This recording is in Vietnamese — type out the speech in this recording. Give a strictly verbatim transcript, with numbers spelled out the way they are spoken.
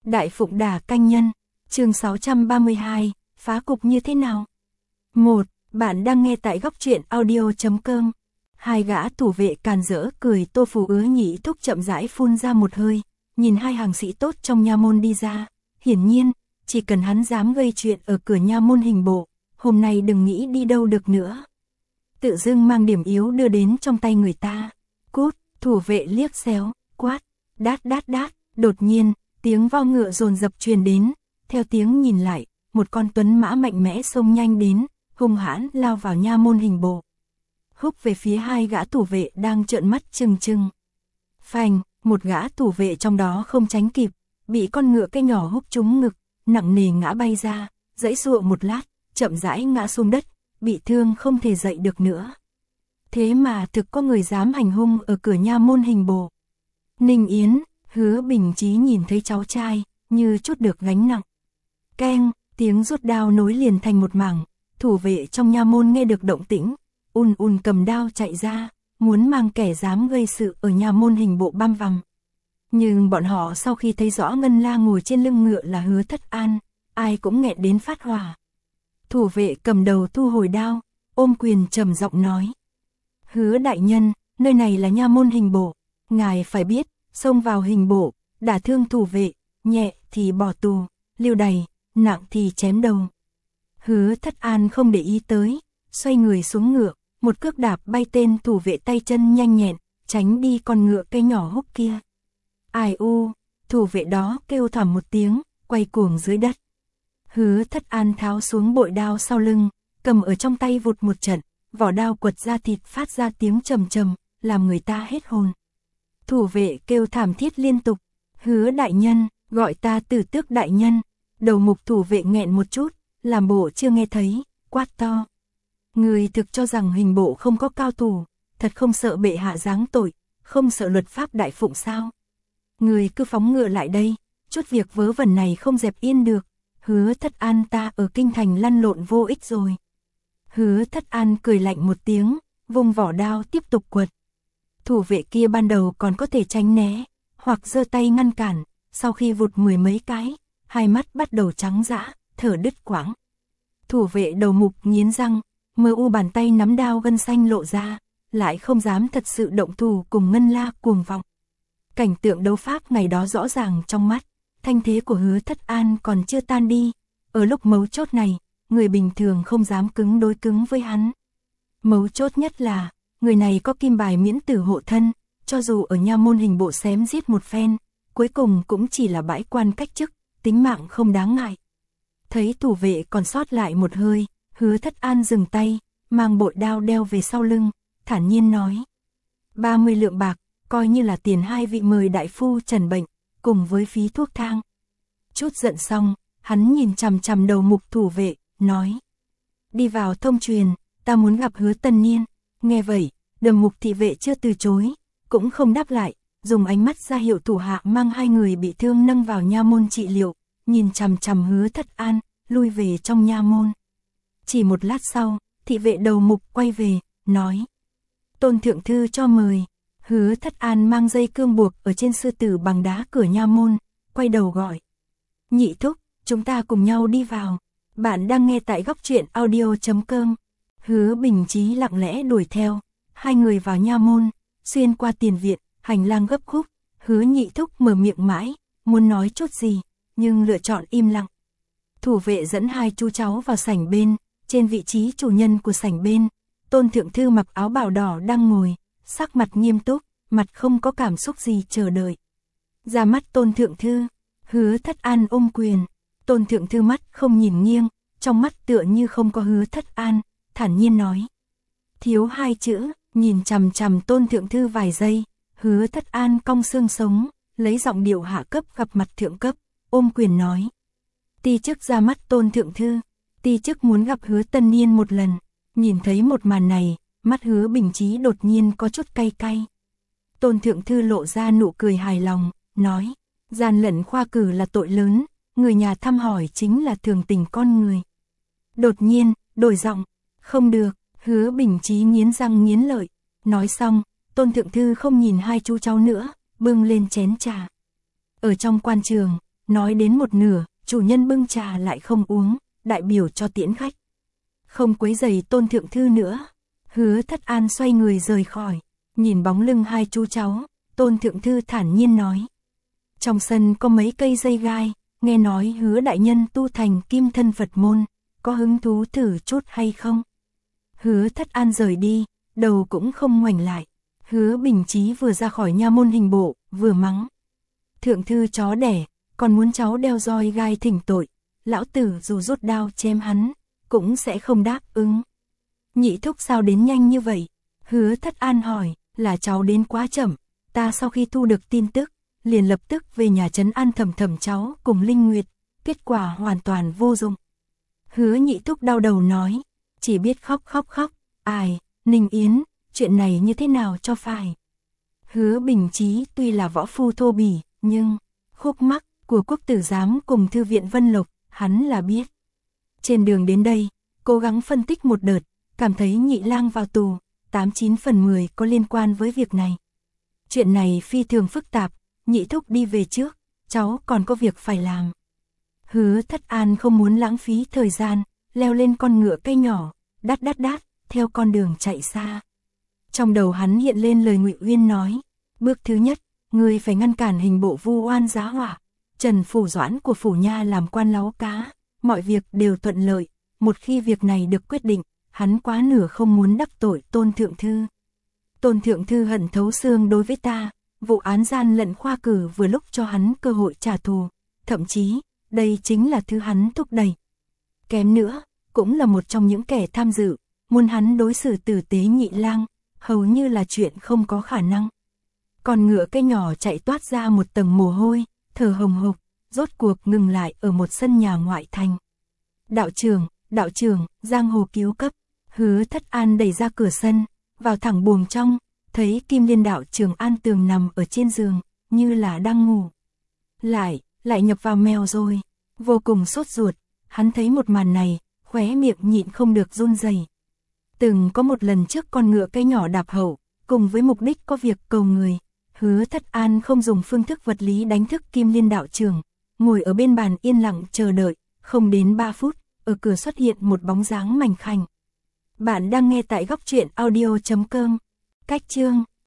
Đại Phụng Đả Canh Nhân, chương sáu trăm ba mươi hai, phá cục như thế nào? một. Bạn đang nghe tại góc truyện audio chấm com. Hai gã thủ vệ càn rỡ cười, Tô Phù Ứa Nhị Thúc chậm rãi phun ra một hơi, nhìn hai hàng sĩ tốt trong nha môn đi ra. Hiển nhiên, chỉ cần hắn dám gây chuyện ở cửa nha môn Hình Bộ, hôm nay đừng nghĩ đi đâu được nữa. Tự dưng mang điểm yếu đưa đến trong tay người ta. Cút, thủ vệ liếc xéo, quát, đát đát đát. Đột nhiên, tiếng vo ngựa dồn dập truyền đến, theo tiếng nhìn lại, một con tuấn mã mạnh mẽ xông nhanh đến, hung hãn lao vào nha môn Hình Bộ. Húc về phía hai gã thủ vệ đang trợn mắt trừng trừng. Phanh, một gã thủ vệ trong đó không tránh kịp, bị con ngựa cây nhỏ húc trúng ngực, nặng nề ngã bay ra, giãy giụa một lát, chậm rãi ngã xuống đất, bị thương không thể dậy được nữa. Thế mà thực có người dám hành hung ở cửa nha môn Hình Bộ. Ninh Yến, Hứa Bình Chí nhìn thấy cháu trai, như chút được gánh nặng. Keng, tiếng rút đao nối liền thành một mảng, thủ vệ trong nha môn nghe được động tĩnh, ùn ùn cầm đao chạy ra, muốn mang kẻ dám gây sự ở nha môn Hình Bộ băm vằm. Nhưng bọn họ sau khi thấy rõ Ngân La ngồi trên lưng ngựa là Hứa Thất An, ai cũng nghẹn đến phát hỏa. Thủ vệ cầm đầu thu hồi đao, ôm quyền trầm giọng nói: Hứa đại nhân, nơi này là nha môn Hình Bộ, ngài phải biết, xông vào Hình Bộ, đả thương thủ vệ, nhẹ thì bỏ tù, lưu đày, nặng thì chém đầu. Hứa Thất An không để ý tới, xoay người xuống ngựa, một cước đạp bay tên thủ vệ tay chân nhanh nhẹn, tránh đi con ngựa cây nhỏ húc kia. Ai u, thủ vệ đó kêu thảm một tiếng, quay cuồng dưới đất. Hứa Thất An tháo xuống bội đao sau lưng, cầm ở trong tay vụt một trận, vỏ đao quật ra thịt phát ra tiếng trầm trầm, làm người ta hết hồn. Thủ vệ kêu thảm thiết liên tục, Hứa đại nhân, gọi ta Tử Tước đại nhân. Đầu mục thủ vệ nghẹn một chút, làm bộ chưa nghe thấy, quát to: Người thực cho rằng Hình Bộ không có cao thủ, thật không sợ bệ hạ giáng tội, không sợ luật pháp Đại Phụng sao? Người cứ phóng ngựa lại đây, chút việc vớ vẩn này không dẹp yên được. Hứa Thất An ta ở kinh thành lăn lộn vô ích rồi. Hứa Thất An cười lạnh một tiếng, vung vỏ đao tiếp tục quật. Thủ vệ kia ban đầu còn có thể tránh né, hoặc giơ tay ngăn cản, sau khi vụt mười mấy cái, hai mắt bắt đầu trắng dã, thở đứt quãng. Thủ vệ đầu mục nghiến răng, mờ u bàn tay nắm đao gân xanh lộ ra, lại không dám thật sự động thủ cùng Ngân La cuồng vọng. Cảnh tượng đấu pháp ngày đó rõ ràng trong mắt, thanh thế của Hứa Thất An còn chưa tan đi. Ở lúc mấu chốt này, người bình thường không dám cứng đối cứng với hắn. Mấu chốt nhất là, người này có kim bài miễn tử hộ thân, cho dù ở nha môn Hình Bộ xém giết một phen, cuối cùng cũng chỉ là bãi quan cách chức, tính mạng không đáng ngại. Thấy thủ vệ còn sót lại một hơi, Hứa Thất An dừng tay, mang bội đao đeo về sau lưng, thản nhiên nói: ba mươi lượng bạc, coi như là tiền hai vị mời đại phu trần bệnh, cùng với phí thuốc thang. Chút giận xong, hắn nhìn chằm chằm đầu mục thủ vệ, nói: Đi vào thông truyền, ta muốn gặp Hứa Tân Niên. Nghe vậy, đầu mục thị vệ chưa từ chối, cũng không đáp lại, dùng ánh mắt ra hiệu thủ hạ mang hai người bị thương nâng vào nha môn trị liệu, nhìn chằm chằm Hứa Thất An, lui về trong nha môn. Chỉ một lát sau, thị vệ đầu mục quay về, nói: Tôn thượng thư cho mời. Hứa Thất An mang dây cương buộc ở trên sư tử bằng đá cửa nha môn, quay đầu gọi: Nhị thúc, chúng ta cùng nhau đi vào. Bạn đang nghe tại góc truyện audio chấm com. Hứa Bình Chí lặng lẽ đuổi theo, hai người vào nha môn, xuyên qua tiền viện, hành lang gấp khúc. Hứa Nhị thúc mở miệng mãi, muốn nói chút gì, nhưng lựa chọn im lặng. Thủ vệ dẫn hai chú cháu vào sảnh bên, trên vị trí chủ nhân của sảnh bên, Tôn thượng thư mặc áo bào đỏ đang ngồi, sắc mặt nghiêm túc, mặt không có cảm xúc gì chờ đợi. Ra mắt Tôn thượng thư, Hứa Thất An ôm quyền. Tôn thượng thư mắt không nhìn nghiêng, trong mắt tựa như không có Hứa Thất An, thản nhiên nói: Thiếu hai chữ. Nhìn chằm chằm Tôn thượng thư vài giây, Hứa Thất An cong xương sống, lấy giọng điệu hạ cấp gặp mặt thượng cấp, ôm quyền nói: Ti chức ra mắt Tôn thượng thư, ti chức muốn gặp Hứa Tân Niên một lần. Nhìn thấy một màn này, mắt Hứa Bình Chí đột nhiên có chút cay cay. Tôn thượng thư lộ ra nụ cười hài lòng, nói: Gian lận khoa cử là tội lớn, người nhà thăm hỏi chính là thường tình con người. Đột nhiên, đổi giọng: Không được. Hứa Bình Chí nghiến răng nghiến lợi. Nói xong, Tôn thượng thư không nhìn hai chú cháu nữa, bưng lên chén trà. Ở trong quan trường, Nói đến một nửa, chủ nhân bưng trà lại không uống, đại biểu cho tiễn khách. Không quấy rầy Tôn thượng thư nữa. Hứa Thất An xoay người rời khỏi, nhìn bóng lưng hai chú cháu, Tôn thượng thư thản nhiên nói. Trong sân có mấy cây dây gai, nghe nói Hứa đại nhân tu thành kim thân Phật môn, có hứng thú thử chút hay không? Hứa Thất An rời đi, đầu cũng không ngoảnh lại. Hứa Bình Chí vừa ra khỏi nha môn hình bộ, vừa mắng. Thượng thư chó đẻ, còn muốn cháu đeo roi gai thỉnh tội, lão tử dù rút đao chém hắn, cũng sẽ không đáp ứng. Nhị thúc sao đến nhanh như vậy? Hứa Thất An hỏi, là cháu đến quá chậm, ta sau khi thu được tin tức, liền lập tức về nhà trấn an thầm thầm cháu cùng Linh Nguyệt, kết quả hoàn toàn vô dụng. Hứa nhị thúc đau đầu nói, chỉ biết khóc khóc khóc, ai, Ninh Yến, chuyện này như thế nào cho phải. Hứa Bình Chí tuy là võ phu thô bỉ, nhưng khúc mắc của quốc tử giám cùng thư viện Vân Lộc, hắn là biết. Trên đường đến đây, cố gắng phân tích một đợt, cảm thấy Nhị Lang vào tù, tám chín phần mười có liên quan với việc này. Chuyện này phi thường phức tạp, nhị thúc đi về trước, cháu còn có việc phải làm. Hứa Thất An không muốn lãng phí thời gian, leo lên con ngựa cây nhỏ, đát đát đát, theo con đường chạy xa. Trong đầu hắn hiện lên lời Ngụy Uyên nói, bước thứ nhất, ngươi phải ngăn cản hình bộ vu oan giá họa. Trần Phủ Doãn của Phủ Nha làm quan láu cá, mọi việc đều thuận lợi, một khi việc này được quyết định, hắn quá nửa không muốn đắc tội Tôn thượng thư. Tôn thượng thư hận thấu xương đối với ta, vụ án gian lận khoa cử vừa lúc cho hắn cơ hội trả thù, thậm chí, đây chính là thứ hắn thúc đẩy. Kém nữa, cũng là một trong những kẻ tham dự, muốn hắn đối xử tử tế Nhị Lang, hầu như là chuyện không có khả năng. Còn ngựa cây nhỏ chạy toát ra một tầng mồ hôi, thở hồng hộc, rốt cuộc ngừng lại ở một sân nhà ngoại thành. Đạo trưởng, đạo trưởng, giang hồ cứu cấp. Hứa Thất An đẩy ra cửa sân, vào thẳng buồng trong, thấy Kim Liên đạo trưởng An Tường nằm ở trên giường, như là đang ngủ. Lại, lại nhập vào mèo rồi. Vô cùng sốt ruột, hắn thấy một màn này, khóe miệng nhịn không được run rẩy. Từng có một lần trước con ngựa cây nhỏ đạp hậu, cùng với mục đích có việc cầu người, Hứa Thất An không dùng phương thức vật lý đánh thức Kim Liên đạo trưởng, ngồi ở bên bàn yên lặng chờ đợi, không đến ba phút, ở cửa xuất hiện một bóng dáng mảnh khảnh. Bạn đang nghe tại góc truyện audio chấm com. Cách chương